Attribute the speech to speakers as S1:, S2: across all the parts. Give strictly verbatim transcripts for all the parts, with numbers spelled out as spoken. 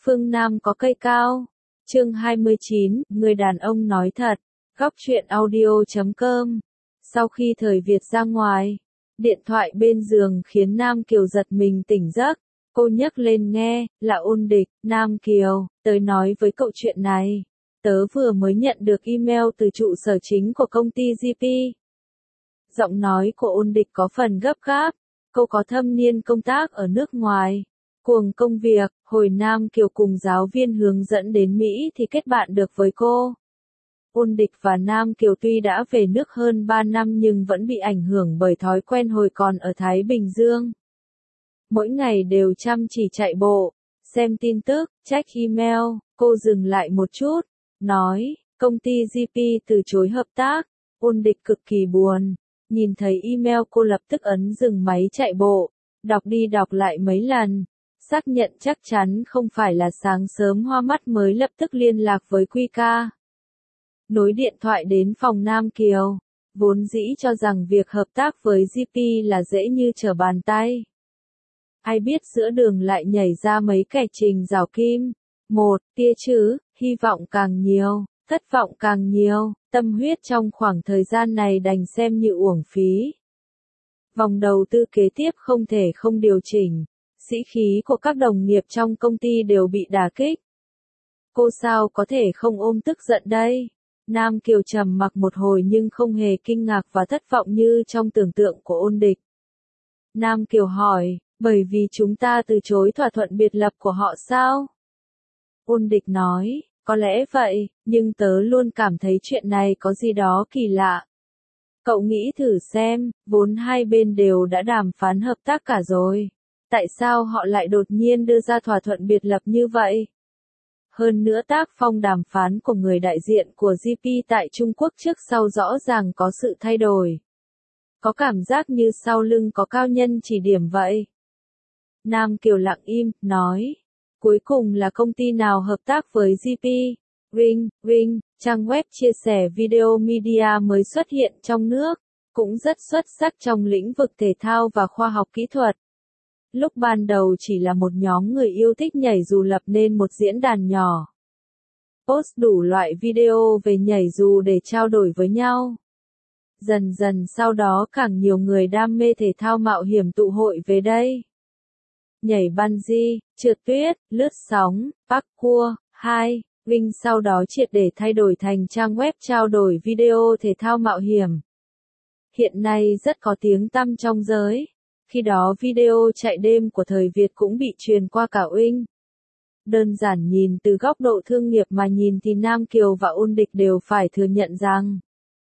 S1: Phương Nam có cây cao. Chương hai mươi chín, người đàn ông nói thật. Góc truyện audio chấm com. Sau khi thời Việt ra ngoài, điện thoại bên giường khiến Nam Kiều giật mình tỉnh giấc. Cô nhấc lên nghe, là Ôn Địch. Nam Kiều, tớ nói với cậu chuyện này. Tớ vừa mới nhận được email từ trụ sở chính của công ty giê pê. Giọng nói của Ôn Địch có phần gấp gáp. Cô có thâm niên công tác ở nước ngoài. Cuồng công việc, hồi Nam Kiều cùng giáo viên hướng dẫn đến Mỹ thì kết bạn được với cô. Ôn Địch và Nam Kiều tuy đã về nước hơn ba năm nhưng vẫn bị ảnh hưởng bởi thói quen hồi còn ở Thái Bình Dương. Mỗi ngày đều chăm chỉ chạy bộ, xem tin tức, check email. Cô dừng lại một chút, nói, công ty giê pê từ chối hợp tác. Ôn Địch cực kỳ buồn, nhìn thấy email cô lập tức ấn dừng máy chạy bộ, đọc đi đọc lại mấy lần. Xác nhận chắc chắn không phải là sáng sớm hoa mắt mới lập tức liên lạc với Quy ca. Nối điện thoại đến phòng Nam Kiều, vốn dĩ cho rằng việc hợp tác với giê pê là dễ như trở bàn tay. Ai biết giữa đường lại nhảy ra mấy kẻ trình rào kim. Một, tia chứ, hy vọng càng nhiều, thất vọng càng nhiều, tâm huyết trong khoảng thời gian này đành xem như uổng phí. Vòng đầu tư kế tiếp không thể không điều chỉnh. Sĩ khí của các đồng nghiệp trong công ty đều bị đả kích. Cô sao có thể không ôm tức giận đây? Nam Kiều trầm mặc một hồi nhưng không hề kinh ngạc và thất vọng như trong tưởng tượng của Ôn Địch. Nam Kiều hỏi, bởi vì chúng ta từ chối thỏa thuận biệt lập của họ sao? Ôn Địch nói, có lẽ vậy, nhưng tớ luôn cảm thấy chuyện này có gì đó kỳ lạ. Cậu nghĩ thử xem, vốn hai bên đều đã đàm phán hợp tác cả rồi. Tại sao họ lại đột nhiên đưa ra thỏa thuận biệt lập như vậy? Hơn nữa tác phong đàm phán của người đại diện của giê pê tại Trung Quốc trước sau rõ ràng có sự thay đổi. Có cảm giác như sau lưng có cao nhân chỉ điểm vậy. Nam Kiều lặng im, nói. Cuối cùng là công ty nào hợp tác với giê pê? Ring, Ring, trang web chia sẻ video media mới xuất hiện trong nước, cũng rất xuất sắc trong lĩnh vực thể thao và khoa học kỹ thuật. Lúc ban đầu chỉ là một nhóm người yêu thích nhảy dù lập nên một diễn đàn nhỏ. Post đủ loại video về nhảy dù để trao đổi với nhau. Dần dần sau đó càng nhiều người đam mê thể thao mạo hiểm tụ hội về đây. Nhảy bungee, trượt tuyết, lướt sóng, parkour. Hai, Vinh sau đó triệt để thay đổi thành trang web trao đổi video thể thao mạo hiểm. Hiện nay rất có tiếng tăm trong giới. Khi đó video chạy đêm của thời Việt cũng bị truyền qua cả Uinh. Đơn giản nhìn từ góc độ thương nghiệp mà nhìn thì Nam Kiều và Ôn Địch đều phải thừa nhận rằng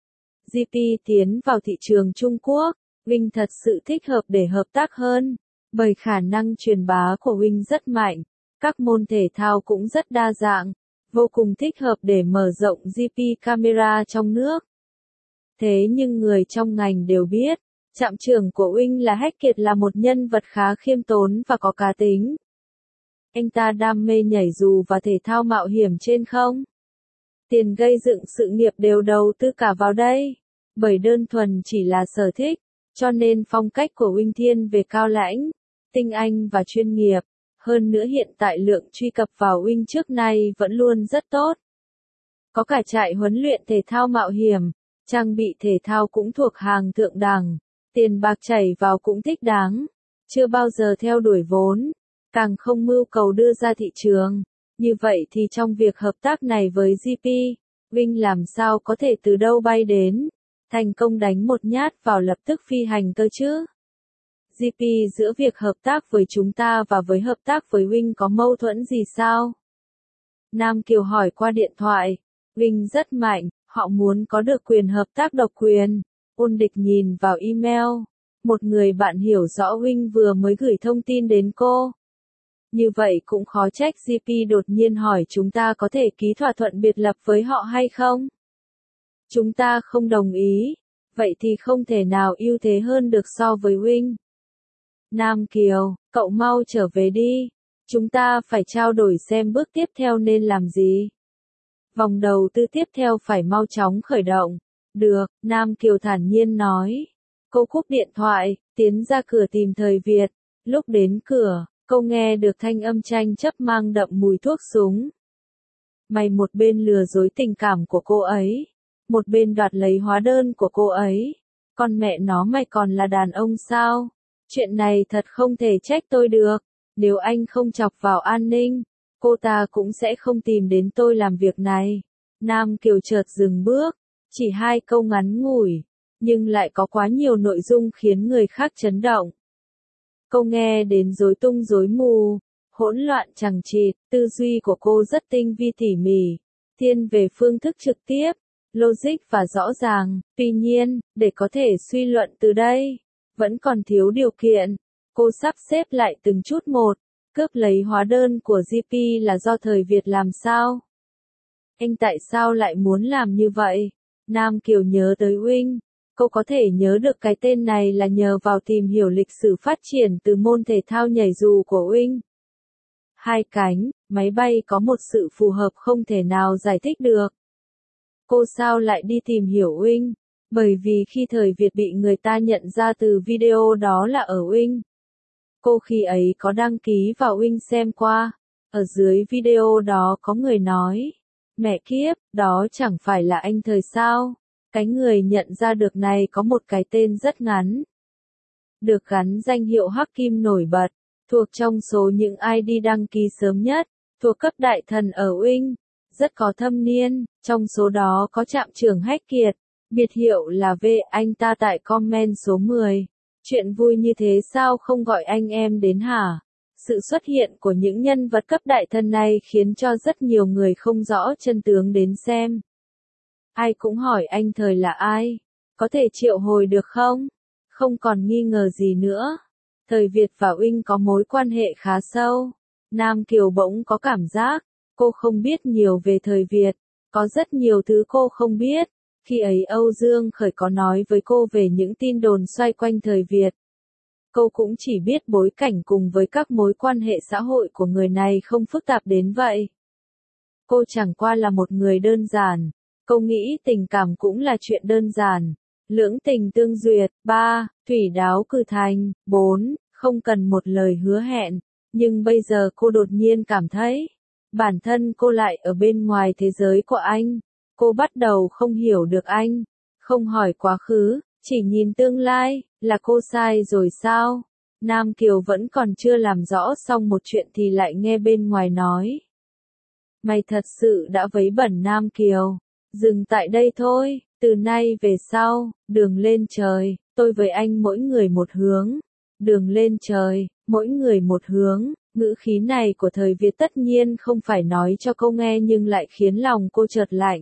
S1: giê pê tiến vào thị trường Trung Quốc, Uinh thật sự thích hợp để hợp tác hơn, bởi khả năng truyền bá của Uinh rất mạnh, các môn thể thao cũng rất đa dạng, vô cùng thích hợp để mở rộng giê pê camera trong nước. Thế nhưng người trong ngành đều biết, trạm trưởng của Uinh là Hách Kiệt là một nhân vật khá khiêm tốn và có cá tính. Anh ta đam mê nhảy dù và thể thao mạo hiểm trên không. Tiền gây dựng sự nghiệp đều đầu tư cả vào đây. Bởi đơn thuần chỉ là sở thích, cho nên phong cách của Uinh thiên về cao lãnh, tinh anh và chuyên nghiệp. Hơn nữa hiện tại lượng truy cập vào Uinh trước nay vẫn luôn rất tốt. Có cả trại huấn luyện thể thao mạo hiểm, trang bị thể thao cũng thuộc hàng thượng đẳng. Tiền bạc chảy vào cũng thích đáng, chưa bao giờ theo đuổi vốn, càng không mưu cầu đưa ra thị trường. Như vậy thì trong việc hợp tác này với giê pê, Vinh làm sao có thể từ đâu bay đến, thành công đánh một nhát vào lập tức phi hành cơ chứ? giê pê giữa việc hợp tác với chúng ta và với hợp tác với Vinh có mâu thuẫn gì sao? Nam Kiều hỏi qua điện thoại. Vinh rất mạnh, họ muốn có được quyền hợp tác độc quyền. Ôn Địch nhìn vào email. Một người bạn hiểu rõ Uinh vừa mới gửi thông tin đến cô. Như vậy cũng khó trách giê pê đột nhiên hỏi chúng ta có thể ký thỏa thuận biệt lập với họ hay không? Chúng ta không đồng ý. Vậy thì không thể nào ưu thế hơn được so với Uinh. Nam Kiều, cậu mau trở về đi. Chúng ta phải trao đổi xem bước tiếp theo nên làm gì. Vòng đầu tư tiếp theo phải mau chóng khởi động. Được, Nam Kiều thản nhiên nói. Cô cúp điện thoại, tiến ra cửa tìm thời Việt. Lúc đến cửa, Cô nghe được thanh âm tranh chấp mang đậm mùi thuốc súng. Mày một bên lừa dối tình cảm của cô ấy, một bên đoạt lấy hóa đơn của cô ấy. Con mẹ nó, mày còn là đàn ông sao? Chuyện này thật không thể trách tôi được. Nếu anh không chọc vào an ninh, cô ta cũng sẽ không tìm đến tôi làm việc này. Nam Kiều chợt dừng bước, chỉ hai câu ngắn ngủi, nhưng lại có quá nhiều nội dung khiến người khác chấn động. Câu nghe đến rối tung rối mù, hỗn loạn chằng chịt, tư duy của cô rất tinh vi tỉ mỉ, thiên về phương thức trực tiếp, logic và rõ ràng. Tuy nhiên, để có thể suy luận từ đây, vẫn còn thiếu điều kiện. Cô sắp xếp lại từng chút một, cướp lấy hóa đơn của giê pê là do thời Việt làm sao? Anh tại sao lại muốn làm như vậy? Nam Kiều nhớ tới Uinh. Cô có thể nhớ được cái tên này là nhờ vào tìm hiểu lịch sử phát triển từ môn thể thao nhảy dù của Uinh. Hai cánh, máy bay có một sự phù hợp không thể nào giải thích được. Cô sao lại đi tìm hiểu Uinh? Bởi vì khi thời Việt bị người ta nhận ra từ video đó là ở Uinh. Cô khi ấy có đăng ký vào Uinh xem qua. Ở dưới video đó có người nói, mẹ kiếp, đó chẳng phải là anh thời sao? Cái người nhận ra được này có một cái tên rất ngắn. Được gắn danh hiệu hắc kim nổi bật, thuộc trong số những ai đi đăng ký sớm nhất, thuộc cấp đại thần ở Uinh, rất có thâm niên, trong số đó có trạm trưởng Hách Kiệt, biệt hiệu là V. Anh ta tại comment số mười. Chuyện vui như thế sao không gọi anh em đến hả? Sự xuất hiện của những nhân vật cấp đại thần này khiến cho rất nhiều người không rõ chân tướng đến xem. Ai cũng hỏi anh thời là ai? Có thể triệu hồi được không? Không còn nghi ngờ gì nữa. Thời Việt và Uinh có mối quan hệ khá sâu. Nam Kiều bỗng có cảm giác, cô không biết nhiều về thời Việt. Có rất nhiều thứ cô không biết. Khi ấy Âu Dương Khởi có nói với cô về những tin đồn xoay quanh thời Việt. Cô cũng chỉ biết bối cảnh cùng với các mối quan hệ xã hội của người này không phức tạp đến vậy. Cô chẳng qua là một người đơn giản. Cô nghĩ tình cảm cũng là chuyện đơn giản. Lưỡng tình tương duyệt. ba. Thủy đáo cử thành. bốn. Không cần một lời hứa hẹn. Nhưng bây giờ cô đột nhiên cảm thấy, bản thân cô lại ở bên ngoài thế giới của anh. Cô bắt đầu không hiểu được anh. Không hỏi quá khứ, chỉ nhìn tương lai. Là cô sai rồi sao? Nam Kiều vẫn còn chưa làm rõ xong một chuyện thì lại nghe bên ngoài nói. Mày thật sự đã vấy bẩn Nam Kiều. Dừng tại đây thôi, từ nay về sau, đường lên trời, tôi với anh mỗi người một hướng. Đường lên trời, mỗi người một hướng, ngữ khí này của thời Việt tất nhiên không phải nói cho cô nghe nhưng lại khiến lòng cô chợt lạnh.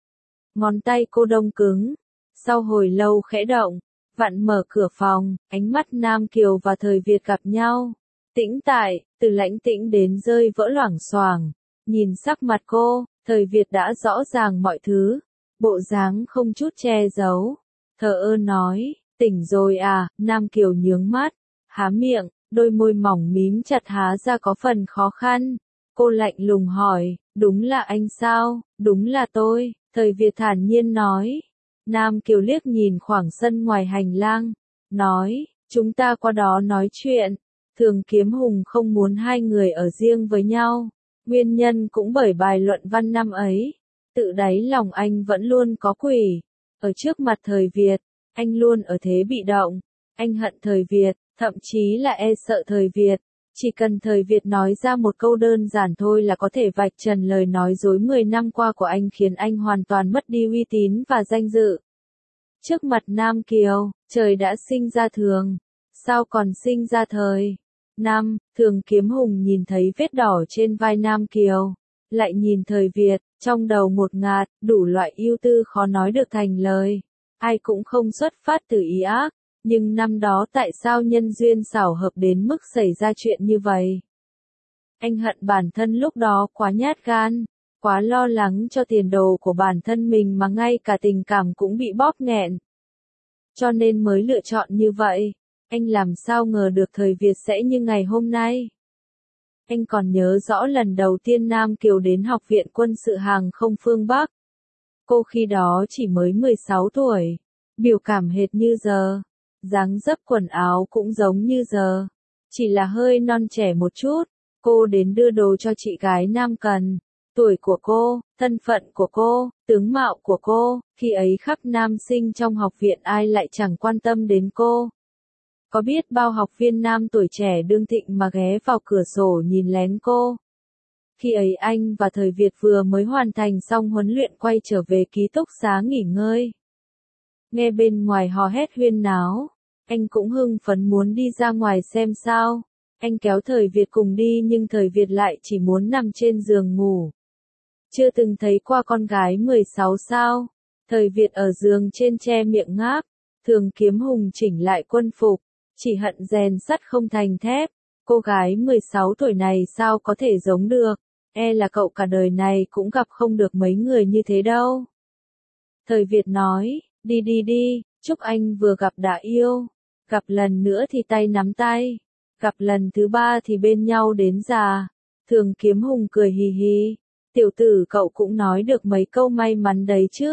S1: Ngón tay cô đông cứng, sau hồi lâu khẽ động, vặn mở cửa phòng, ánh mắt Nam Kiều và thời Việt gặp nhau. Tĩnh tại, từ lãnh tĩnh đến rơi vỡ loảng xoảng, nhìn sắc mặt cô. Thời Việt đã rõ ràng mọi thứ, bộ dáng không chút che giấu, thờ ơ nói, tỉnh rồi à? Nam Kiều nhướng mắt, há miệng, đôi môi mỏng mím chặt há ra có phần khó khăn. Cô lạnh lùng hỏi, đúng là anh sao? Đúng là tôi, thời Việt thản nhiên nói. Nam Kiều liếc nhìn khoảng sân ngoài hành lang, nói, chúng ta qua đó nói chuyện. Thường Kiếm Hùng không muốn hai người ở riêng với nhau. Nguyên nhân cũng bởi bài luận văn năm ấy, tự đáy lòng anh vẫn luôn có quỷ. Ở trước mặt thời Việt, anh luôn ở thế bị động. Anh hận thời Việt, thậm chí là e sợ thời Việt. Chỉ cần thời Việt nói ra một câu đơn giản thôi là có thể vạch trần lời nói dối mười năm qua của anh, khiến anh hoàn toàn mất đi uy tín và danh dự. Trước mặt Nam Kiều, trời đã sinh ra Thường, sao còn sinh ra thời? Nam, Thường Kiếm Hùng nhìn thấy vết đỏ trên vai Nam Kiều, lại nhìn thời Việt, trong đầu ngột ngạt, đủ loại ưu tư khó nói được thành lời. Ai cũng không xuất phát từ ý ác, nhưng năm đó tại sao nhân duyên xảo hợp đến mức xảy ra chuyện như vậy? Anh hận bản thân lúc đó quá nhát gan, quá lo lắng cho tiền đồ của bản thân mình mà ngay cả tình cảm cũng bị bóp nghẹn. Cho nên mới lựa chọn như vậy. Anh làm sao ngờ được thời Việt sẽ như ngày hôm nay. Anh còn nhớ rõ lần đầu tiên Nam Kiều đến Học viện Quân sự Hàng không phương Bắc. Cô khi đó chỉ mới mười sáu tuổi, biểu cảm hệt như giờ, dáng dấp quần áo cũng giống như giờ. chỉ là hơi non trẻ một chút. Cô đến đưa đồ cho chị gái Nam Cần. Tuổi của cô, thân phận của cô, tướng mạo của cô, khi ấy khắp nam sinh trong học viện ai lại chẳng quan tâm đến cô. Có biết bao học viên nam tuổi trẻ đương thịnh mà ghé vào cửa sổ nhìn lén cô. Khi ấy anh và Thời Việt vừa mới hoàn thành xong huấn luyện quay trở về ký túc xá nghỉ ngơi. Nghe bên ngoài hò hét huyên náo, anh cũng hưng phấn muốn đi ra ngoài xem sao. Anh kéo Thời Việt cùng đi nhưng Thời Việt lại chỉ muốn nằm trên giường ngủ. Chưa từng thấy qua con gái mười sáu sao. Thời Việt ở giường trên che miệng ngáp. Thường Kiếm Hùng chỉnh lại quân phục. Chỉ hận rèn sắt không thành thép. Cô gái mười sáu tuổi này sao có thể giống được. E là cậu cả đời này cũng gặp không được mấy người như thế đâu. Thời Việt nói, đi đi đi, chúc anh vừa gặp đã yêu. Gặp lần nữa thì tay nắm tay. Gặp lần thứ ba thì bên nhau đến già. Thường Kiếm Hùng cười hì hì. Tiểu tử cậu cũng nói được mấy câu may mắn đấy chứ.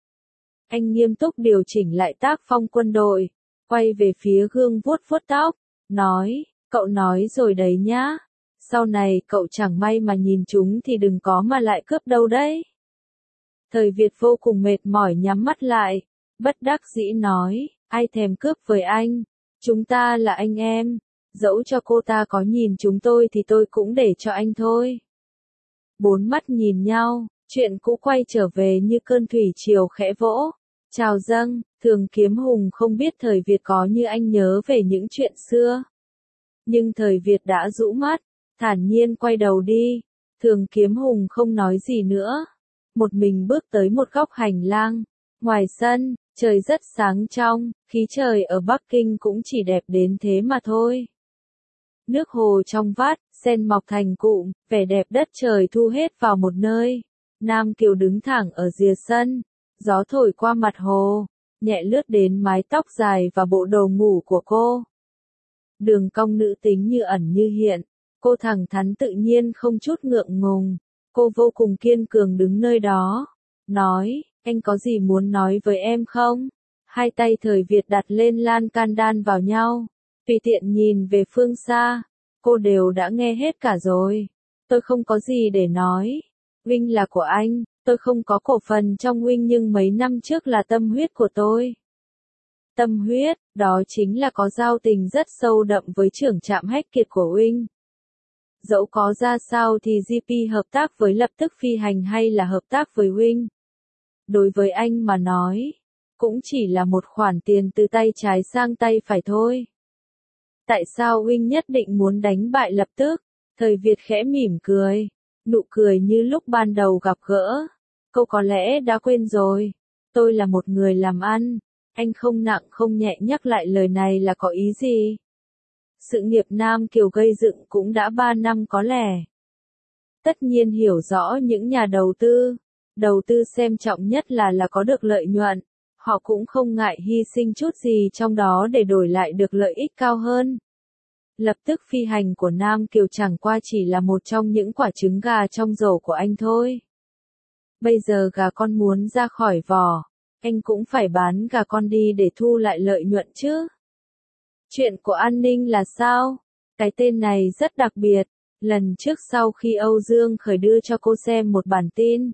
S1: Anh nghiêm túc điều chỉnh lại tác phong quân đội. Quay về phía gương vuốt vuốt tóc. Nói, cậu nói rồi đấy nhá. Sau này cậu chẳng may mà nhìn chúng thì đừng có mà lại cướp đâu đấy. Thời Việt vô cùng mệt mỏi nhắm mắt lại. Bất đắc dĩ nói, ai thèm cướp với anh. Chúng ta là anh em. Dẫu cho cô ta có nhìn chúng tôi thì tôi cũng để cho anh thôi. Bốn mắt nhìn nhau, chuyện cũ quay trở về như cơn thủy triều khẽ vỗ. Chào dâng, Thường Kiếm Hùng không biết Thời Việt có như anh nhớ về những chuyện xưa. Nhưng Thời Việt đã rũ mắt, thản nhiên quay đầu đi. Thường Kiếm Hùng không nói gì nữa. Một mình bước tới một góc hành lang. Ngoài sân, trời rất sáng trong, khí trời ở Bắc Kinh cũng chỉ đẹp đến thế mà thôi. Nước hồ trong vắt, sen mọc thành cụm, vẻ đẹp đất trời thu hết vào một nơi. Nam Kiều đứng thẳng ở rìa sân, gió thổi qua mặt hồ, nhẹ lướt đến mái tóc dài và bộ đồ ngủ của cô. Đường cong nữ tính như ẩn như hiện, cô thẳng thắn tự nhiên không chút ngượng ngùng. Cô vô cùng kiên cường đứng nơi đó, nói, anh có gì muốn nói với em không? Hai tay Thời Việt đặt lên lan can đan vào nhau. Tùy tiện nhìn về phương xa, cô đều đã nghe hết cả rồi. Tôi không có gì để nói. Vinh là của anh, tôi không có cổ phần trong Vinh nhưng mấy năm trước là tâm huyết của tôi. Tâm huyết, đó chính là có giao tình rất sâu đậm với trưởng trạm Hách Kiệt của Vinh. Dẫu có ra sao thì giê pê hợp tác với Lập Tức Phi Hành hay là hợp tác với Vinh. Đối với anh mà nói, cũng chỉ là một khoản tiền từ tay trái sang tay phải thôi. Tại sao Vinh nhất định muốn đánh bại Lập Tức? Thời Việt khẽ mỉm cười, nụ cười như lúc ban đầu gặp gỡ. Cô có lẽ đã quên rồi, tôi là một người làm ăn. Anh không nặng không nhẹ nhắc lại lời này là có ý gì? Sự nghiệp Nam Kiều gây dựng cũng đã ba năm có lẽ. Tất nhiên hiểu rõ những nhà đầu tư, đầu tư xem trọng nhất là là có được lợi nhuận. Họ cũng không ngại hy sinh chút gì trong đó để đổi lại được lợi ích cao hơn. Lập Tức Phi Hành của Nam Kiều chẳng qua chỉ là một trong những quả trứng gà trong rổ của anh thôi. Bây giờ gà con muốn ra khỏi vỏ, anh cũng phải bán gà con đi để thu lại lợi nhuận chứ. Chuyện của An Ninh là sao? Cái tên này rất đặc biệt. Lần trước sau khi Âu Dương Khởi đưa cho cô xem một bản tin,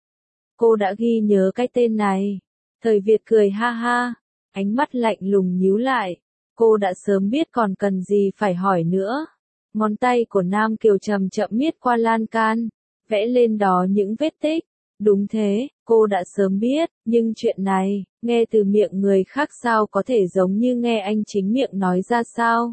S1: cô đã ghi nhớ cái tên này. Thời Việt cười ha ha, ánh mắt lạnh lùng nhíu lại. Cô đã sớm biết còn cần gì phải hỏi nữa. Ngón tay của Nam Kiều chậm chậm miết qua lan can, vẽ lên đó những vết tích. Đúng thế, cô đã sớm biết, nhưng chuyện này, nghe từ miệng người khác sao có thể giống như nghe anh chính miệng nói ra sao?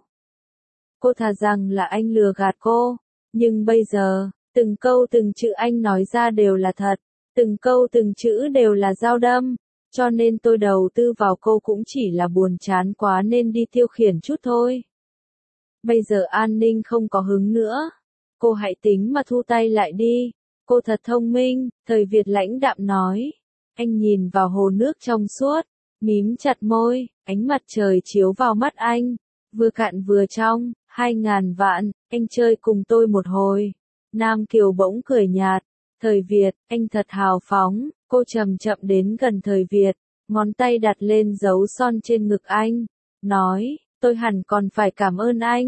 S1: Cô thà rằng là anh lừa gạt cô, nhưng bây giờ, từng câu từng chữ anh nói ra đều là thật, từng câu từng chữ đều là dao đâm, cho nên tôi đầu tư vào cô cũng chỉ là buồn chán quá nên đi tiêu khiển chút thôi. Bây giờ An Ninh không có hứng nữa, cô hãy tính mà thu tay lại đi. Cô thật thông minh, Thời Việt lãnh đạm nói. Anh nhìn vào hồ nước trong suốt, mím chặt môi, ánh mặt trời chiếu vào mắt anh, vừa cạn vừa trong, hai ngàn vạn, anh chơi cùng tôi một hồi. Nam Kiều bỗng cười nhạt, Thời Việt, anh thật hào phóng, cô chậm chậm đến gần Thời Việt, ngón tay đặt lên dấu son trên ngực anh, nói, tôi hẳn còn phải cảm ơn anh,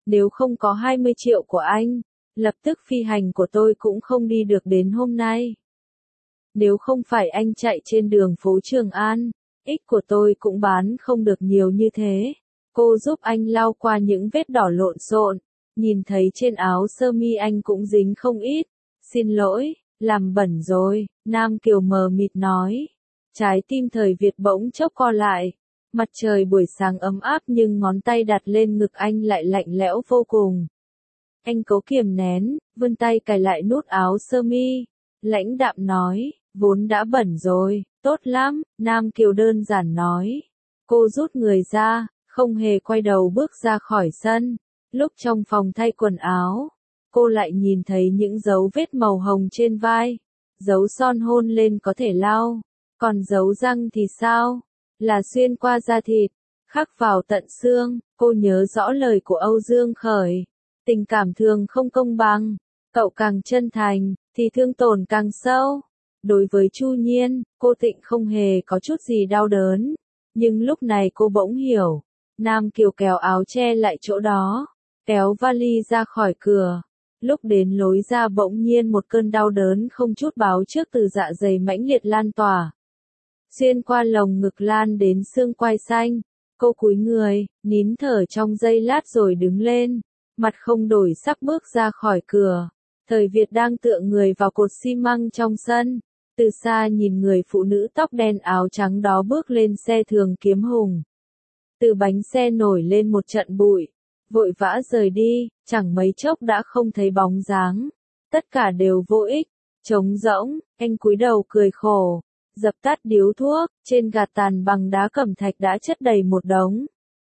S1: Nếu không có hai mươi triệu của anh, lập tức phi hành của tôi cũng không đi được đến hôm nay. Nếu không phải anh chạy trên đường phố Trường An, ích của tôi cũng bán không được nhiều như thế. Cô giúp anh lau qua những vết đỏ lộn xộn, nhìn thấy trên áo sơ mi anh cũng dính không ít. Xin lỗi, làm bẩn rồi, Nam Kiều mờ mịt nói. Trái tim Thời Việt bỗng chốc co lại. Mặt trời buổi sáng ấm áp nhưng ngón tay đặt lên ngực anh lại lạnh lẽo vô cùng. Anh cố kiềm nén, vươn tay cài lại nút áo sơ mi. Lãnh đạm nói, vốn đã bẩn rồi, tốt lắm, Nam Kiều đơn giản nói. Cô rút người ra, không hề quay đầu bước ra khỏi sân. Lúc trong phòng thay quần áo, cô lại nhìn thấy những dấu vết màu hồng trên vai. Dấu son hôn lên có thể lau, còn dấu răng thì sao? Là xuyên qua da thịt, khắc vào tận xương. Cô nhớ rõ lời của Âu Dương Khởi. Tình cảm thường không công bằng, cậu càng chân thành, thì thương tổn càng sâu. Đối với Chu Nhiên, cô Tịnh không hề có chút gì đau đớn. Nhưng lúc này cô bỗng hiểu. Nam Kiều kéo áo che lại chỗ đó, kéo vali ra khỏi cửa. Lúc đến lối ra bỗng nhiên một cơn đau đớn không chút báo trước từ dạ dày mãnh liệt lan tỏa. Xuyên qua lồng ngực lan đến xương quai xanh. Cô cúi người, nín thở trong giây lát rồi đứng lên. Mặt không đổi sắc bước ra khỏi cửa. Thời Việt đang tựa người vào cột xi măng trong sân. Từ xa nhìn người phụ nữ tóc đen áo trắng đó bước lên xe Thường Kiếm Hùng. Từ bánh xe nổi lên một trận bụi. Vội vã rời đi, chẳng mấy chốc đã không thấy bóng dáng. Tất cả đều vô ích, trống rỗng, anh cúi đầu cười khổ. Dập tắt điếu thuốc, trên gạt tàn bằng đá cẩm thạch đã chất đầy một đống.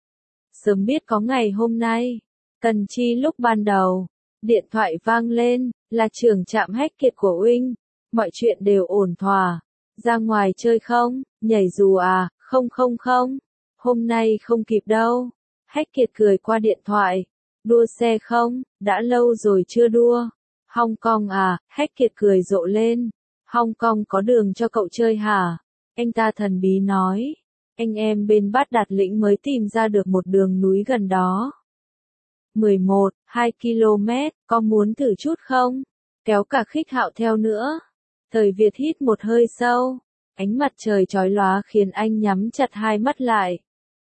S1: Sớm biết có ngày hôm nay, cần chi lúc ban đầu. Điện thoại vang lên, là trưởng trạm Hackett của Uinh. Mọi chuyện đều ổn thỏa. Ra ngoài chơi không, nhảy dù à, không không không. Hôm nay không kịp đâu. Hackett cười qua điện thoại. Đua xe không, đã lâu rồi chưa đua. Hong Kong à, Hackett cười rộ lên. Hong Kong có đường cho cậu chơi hả? Anh ta thần bí nói. Anh em bên Bát Đạt Lĩnh mới tìm ra được một đường núi gần đó. mười một, hai ki lô mét, có muốn thử chút không? Kéo cả Khích Hạo theo nữa. Thời Việt hít một hơi sâu. Ánh mặt trời chói lóa khiến anh nhắm chặt hai mắt lại.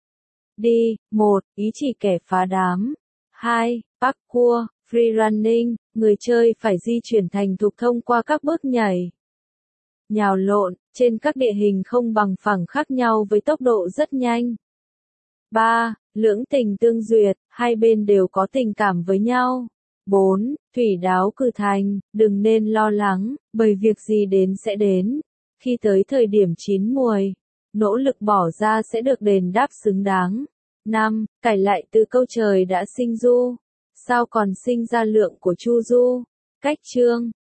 S1: Đi, một, ý chỉ kẻ phá đám. Hai, parkour, freerunning, người chơi phải di chuyển thành thục thông qua các bước nhảy. Nhào lộn, trên các địa hình không bằng phẳng khác nhau với tốc độ rất nhanh. ba. Lưỡng tình tương duyệt, hai bên đều có tình cảm với nhau. bốn. Thủy đáo cử thành, đừng nên lo lắng, bởi việc gì đến sẽ đến. Khi tới thời điểm chín muồi, nỗ lực bỏ ra sẽ được đền đáp xứng đáng. năm. Cải lại từ câu trời đã sinh du, sao còn sinh ra lượng của Chu Du. Cách chương